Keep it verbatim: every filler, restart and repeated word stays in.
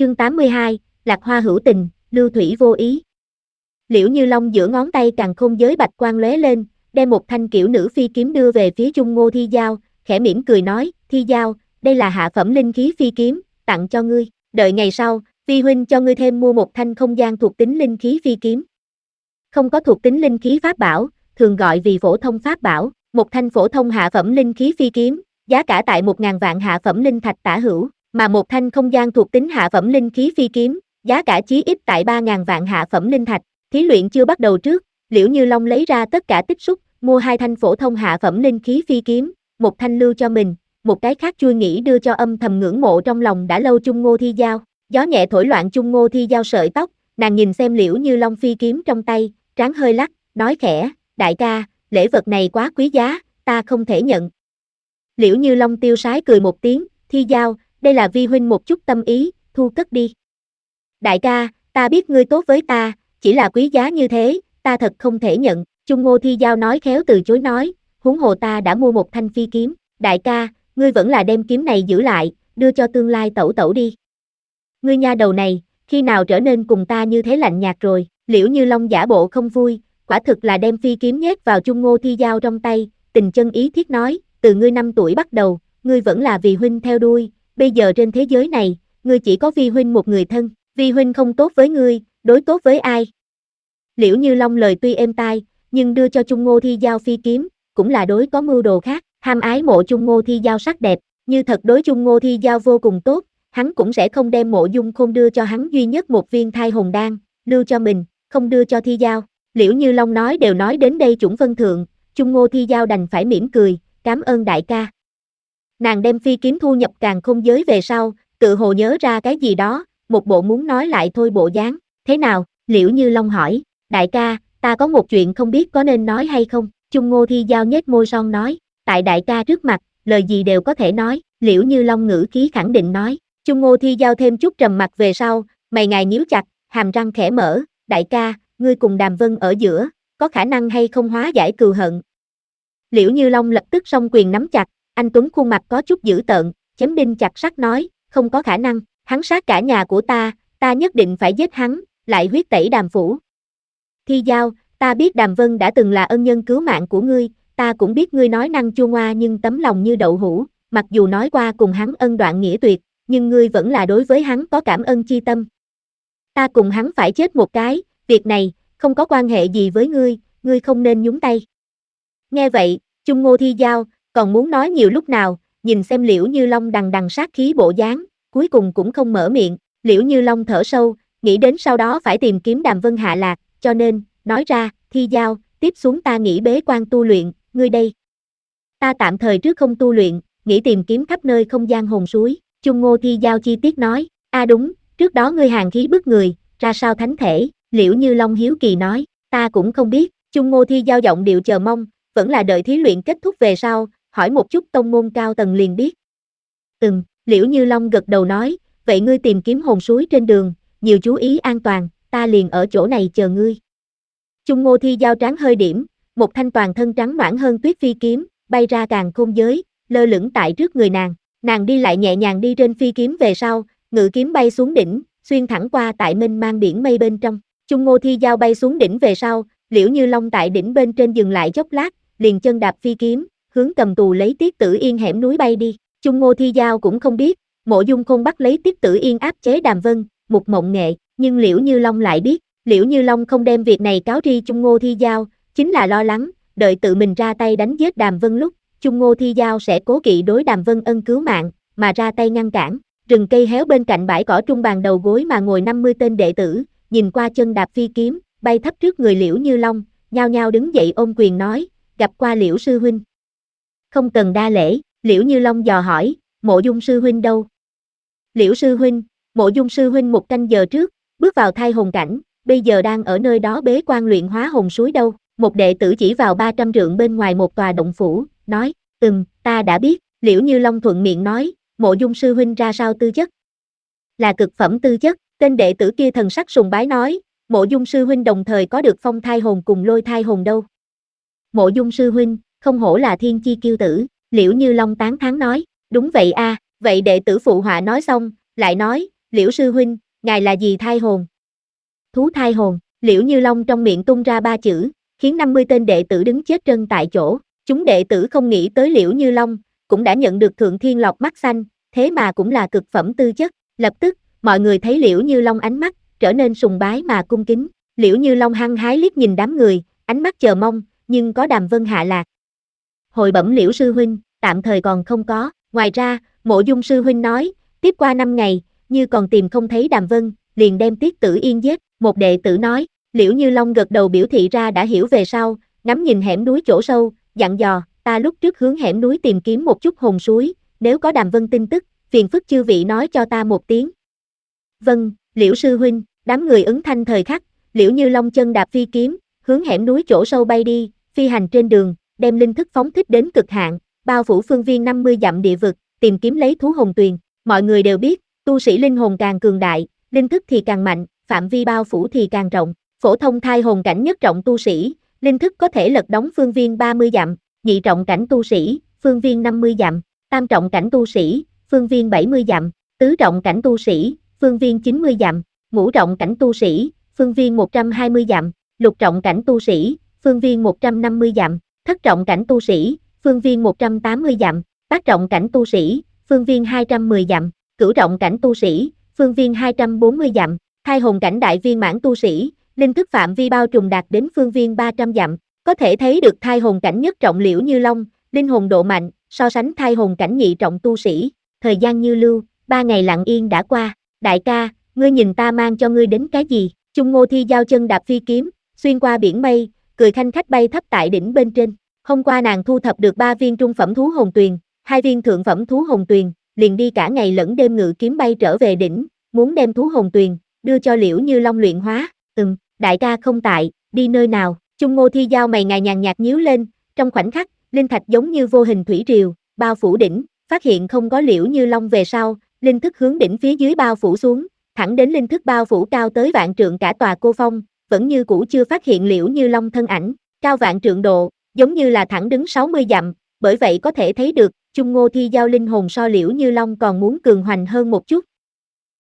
Chương tám mươi hai, Lạc Hoa hữu tình, lưu thủy vô ý. Liễu Như Long giữa ngón tay càn khôn giới bạch quang lóe lên, đem một thanh kiểu nữ phi kiếm đưa về phía Chung Ngô Thi Giao, khẽ mỉm cười nói, Thi Giao, đây là hạ phẩm linh khí phi kiếm, tặng cho ngươi, đợi ngày sau, vi huynh cho ngươi thêm mua một thanh không gian thuộc tính linh khí phi kiếm. Không có thuộc tính linh khí pháp bảo, thường gọi vì phổ thông pháp bảo, một thanh phổ thông hạ phẩm linh khí phi kiếm, giá cả tại một ngàn vạn hạ phẩm linh thạch tả hữu, mà một thanh không gian thuộc tính hạ phẩm linh khí phi kiếm, giá cả chí ít tại ba ngàn vạn hạ phẩm linh thạch. Thí luyện chưa bắt đầu trước, Liễu Như Long lấy ra tất cả tích xúc, mua hai thanh phổ thông hạ phẩm linh khí phi kiếm, một thanh lưu cho mình, một cái khác chui nghĩ đưa cho âm thầm ngưỡng mộ trong lòng đã lâu Chung Ngô Thi Giao. Gió nhẹ thổi loạn Chung Ngô Thi Giao sợi tóc, nàng nhìn xem Liễu Như Long phi kiếm trong tay, trán hơi lắc, nói khẽ, đại ca, lễ vật này quá quý giá, ta không thể nhận. Liễu Như Long tiêu sái cười một tiếng, Thi Giao, đây là vi huynh một chút tâm ý, thu cất đi. Đại ca, ta biết ngươi tốt với ta, chỉ là quý giá như thế, ta thật không thể nhận. Chung Ngô Thi Giao nói khéo từ chối nói, huống hồ ta đã mua một thanh phi kiếm, đại ca, ngươi vẫn là đem kiếm này giữ lại, đưa cho tương lai tẩu tẩu đi. Ngươi nha đầu này, khi nào trở nên cùng ta như thế lạnh nhạt rồi? Liễu Như Long giả bộ không vui, quả thực là đem phi kiếm nhét vào Chung Ngô Thi Giao trong tay, tình chân ý thiết nói, từ ngươi năm tuổi bắt đầu, ngươi vẫn là vì huynh theo đuôi, bây giờ trên thế giới này, ngươi chỉ có vi huynh một người thân, vi huynh không tốt với ngươi, đối tốt với ai? Liễu Như Long lời tuy êm tai, nhưng đưa cho Chung Ngô Thi Giao phi kiếm, cũng là đối có mưu đồ khác, ham ái mộ Chung Ngô Thi Giao sắc đẹp, như thật đối Chung Ngô Thi Giao vô cùng tốt, hắn cũng sẽ không đem Mộ Dung Khôn đưa cho hắn duy nhất một viên thai hồn đan, lưu cho mình, không đưa cho Thi Giao. Liễu Như Long nói đều nói đến đây chủng phân thượng, Chung Ngô Thi Giao đành phải mỉm cười, cảm ơn đại ca. Nàng đem phi kiếm thu nhập càn khôn giới về sau, tự hồ nhớ ra cái gì đó, một bộ muốn nói lại thôi bộ dáng, thế nào? Liễu Như Long hỏi, đại ca, ta có một chuyện không biết có nên nói hay không? Chung Ngô Thi Giao nhếch môi son nói, tại đại ca trước mặt, lời gì đều có thể nói. Liễu Như Long ngữ khí khẳng định nói. Chung Ngô Thi Giao thêm chút trầm mặt về sau, mày ngài nhíu chặt, hàm răng khẽ mở, đại ca, ngươi cùng Đàm Vân ở giữa, có khả năng hay không hóa giải cừu hận? Liễu Như Long lập tức song quyền nắm chặt, anh Tuấn khuôn mặt có chút dữ tợn, chém đinh chặt sắt nói, không có khả năng, hắn sát cả nhà của ta, ta nhất định phải giết hắn, lại huyết tẩy Đàm phủ. Thi Giao, ta biết Đàm Vân đã từng là ân nhân cứu mạng của ngươi, ta cũng biết ngươi nói năng chua ngoa nhưng tấm lòng như đậu hũ, mặc dù nói qua cùng hắn ân đoạn nghĩa tuyệt, nhưng ngươi vẫn là đối với hắn có cảm ơn chi tâm. Ta cùng hắn phải chết một cái, việc này, không có quan hệ gì với ngươi, ngươi không nên nhúng tay. Nghe vậy, Chung Ngô Thi Giao, còn muốn nói nhiều lúc nào, nhìn xem Liễu Như Long đằng đằng sát khí bộ dáng, cuối cùng cũng không mở miệng. Liễu Như Long thở sâu, nghĩ đến sau đó phải tìm kiếm Đàm Vân hạ lạc, cho nên, nói ra, Thi Giao, tiếp xuống ta nghĩ bế quan tu luyện, ngươi đây. Ta tạm thời trước không tu luyện, nghĩ tìm kiếm khắp nơi không gian hồn suối. Chung Ngô Thi Giao chi tiết nói, a à đúng, trước đó ngươi hàn khí bức người, ra sao thánh thể? Liễu Như Long hiếu kỳ nói, ta cũng không biết. Chung Ngô Thi Giao giọng điệu chờ mong, vẫn là đợi thí luyện kết thúc về sau, hỏi một chút tông môn cao tầng liền biết. Ừm, Liễu Như Long gật đầu nói, vậy ngươi tìm kiếm hồn suối trên đường, nhiều chú ý an toàn, ta liền ở chỗ này chờ ngươi. Chung Ngô Thi Giao trán hơi điểm, một thanh toàn thân trắng noãn hơn tuyết phi kiếm, bay ra càn khôn giới, lơ lửng tại trước người nàng. Nàng đi lại nhẹ nhàng đi trên phi kiếm về sau, ngự kiếm bay xuống đỉnh, xuyên thẳng qua tại mênh mang biển mây bên trong. Chung Ngô Thi Giao bay xuống đỉnh về sau, Liễu Như Long tại đỉnh bên trên dừng lại chốc lát, liền chân đạp phi kiếm, hướng Cầm Tù lấy Tiết Tử Yên hẻm núi bay đi. Chung Ngô Thi Giao cũng không biết, Mộ Dung Khôn bắt lấy Tiết Tử Yên áp chế Đàm Vân, một mộng nghệ, nhưng Liễu Như Long lại biết, Liễu Như Long không đem việc này cáo tri Chung Ngô Thi Giao, chính là lo lắng, đợi tự mình ra tay đánh giết Đàm Vân lúc, Chung Ngô Thi Giao sẽ cố kỵ đối Đàm Vân ân cứu mạng, mà ra tay ngăn cản. Rừng cây héo bên cạnh bãi cỏ trung bàn đầu gối mà ngồi năm mươi tên đệ tử, nhìn qua chân đạp phi kiếm, bay thấp trước người Liễu Như Long, nhao nhao đứng dậy ôm quyền nói, gặp qua Liễu sư huynh. Không cần đa lễ, Liễu Như Long dò hỏi, Mộ Dung sư huynh đâu? Liễu sư huynh, Mộ Dung sư huynh một canh giờ trước, bước vào thai hồn cảnh, bây giờ đang ở nơi đó bế quan luyện hóa hồn suối đâu. Một đệ tử chỉ vào ba trăm trượng bên ngoài một tòa động phủ, nói, ừm, ta đã biết. Liễu Như Long thuận miệng nói, Mộ Dung sư huynh ra sao tư chất? Là cực phẩm tư chất. Tên đệ tử kia thần sắc sùng bái nói, Mộ Dung sư huynh đồng thời có được phong thai hồn cùng lôi thai hồn đâu. Mộ Dung sư huynh, không hổ là thiên chi kiêu tử. Liễu Như Long tán thán nói, đúng vậy a, à, vậy đệ tử phụ họa nói xong, lại nói, Liễu sư huynh, ngài là gì thai hồn? Thú thai hồn, Liễu Như Long trong miệng tung ra ba chữ, khiến năm mươi tên đệ tử đứng chết trân tại chỗ. Chúng đệ tử không nghĩ tới Liễu Như Long, cũng đã nhận được Thượng Thiên Lộc mắt xanh, thế mà cũng là cực phẩm tư chất. Lập tức, mọi người thấy Liễu Như Long ánh mắt trở nên sùng bái mà cung kính. Liễu Như Long hăng hái liếc nhìn đám người, ánh mắt chờ mong, nhưng có Đàm Vân hạ lạc. Hồi bẩm Liễu sư huynh, tạm thời còn không có. Ngoài ra, Mộ Dung sư huynh nói, tiếp qua năm ngày, như còn tìm không thấy Đàm Vân, liền đem Tiết Tử Yên giết. Một đệ tử nói. Liễu Như Long gật đầu biểu thị ra đã hiểu về sau, ngắm nhìn hẻm núi chỗ sâu, dặn dò, ta lúc trước hướng hẻm núi tìm kiếm một chút hồn suối, nếu có Đàm Vân tin tức, phiền phức chư vị nói cho ta một tiếng. Vâng, Liễu sư huynh, đám người ứng thanh thời khắc, Liễu Như Long chân đạp phi kiếm, hướng hẻm núi chỗ sâu bay đi, phi hành trên đường, đem linh thức phóng thích đến cực hạn, bao phủ phương viên năm mươi dặm địa vực, tìm kiếm lấy thú hồn tuyền. Mọi người đều biết, tu sĩ linh hồn càng cường đại, linh thức thì càng mạnh, phạm vi bao phủ thì càng rộng. Phổ thông thai hồn cảnh nhất trọng tu sĩ, linh thức có thể lật đóng phương viên ba mươi dặm, nhị trọng cảnh tu sĩ, phương viên năm mươi dặm, tam trọng cảnh tu sĩ, phương viên bảy mươi dặm, tứ trọng cảnh tu sĩ, phương viên chín mươi dặm, ngũ trọng cảnh tu sĩ, phương viên một trăm hai mươi dặm, lục trọng cảnh tu sĩ, phương viên một trăm năm mươi dặm, thất trọng cảnh tu sĩ, phương viên một trăm tám mươi dặm, bát trọng cảnh tu sĩ, phương viên hai trăm mười dặm, cửu trọng cảnh tu sĩ, phương viên hai trăm bốn mươi dặm, thai hồn cảnh đại viên mãn tu sĩ, linh thức phạm vi bao trùm đạt đến phương viên ba trăm dặm, có thể thấy được thai hồn cảnh nhất trọng Liễu Như Long, linh hồn độ mạnh, so sánh thai hồn cảnh nhị trọng tu sĩ. Thời gian như lưu, ba ngày lặng yên đã qua. Đại ca, ngươi nhìn ta mang cho ngươi đến cái gì? Chung Ngô Thi giao chân đạp phi kiếm, xuyên qua biển mây, cười khanh khách bay thấp tại đỉnh bên trên. Hôm qua nàng thu thập được ba viên trung phẩm thú hồn tuyền, hai viên thượng phẩm thú hồn tuyền, liền đi cả ngày lẫn đêm ngự kiếm bay trở về đỉnh, muốn đem thú hồn tuyền đưa cho Liễu Như Long luyện hóa. Ừm, đại ca không tại, đi nơi nào? Chung Ngô Thi giao mày ngài nhàn nhạt nhíu lên, trong khoảnh khắc, linh thạch giống như vô hình thủy triều, bao phủ đỉnh, phát hiện không có Liễu Như Long về sau, linh thức hướng đỉnh phía dưới bao phủ xuống, thẳng đến linh thức bao phủ cao tới vạn trượng cả tòa cô phong, vẫn như cũ chưa phát hiện Liễu Như Long thân ảnh, cao vạn trượng độ, giống như là thẳng đứng sáu mươi dặm, bởi vậy có thể thấy được, Chung Ngô Thi giao linh hồn so Liễu Như Long còn muốn cường hoành hơn một chút,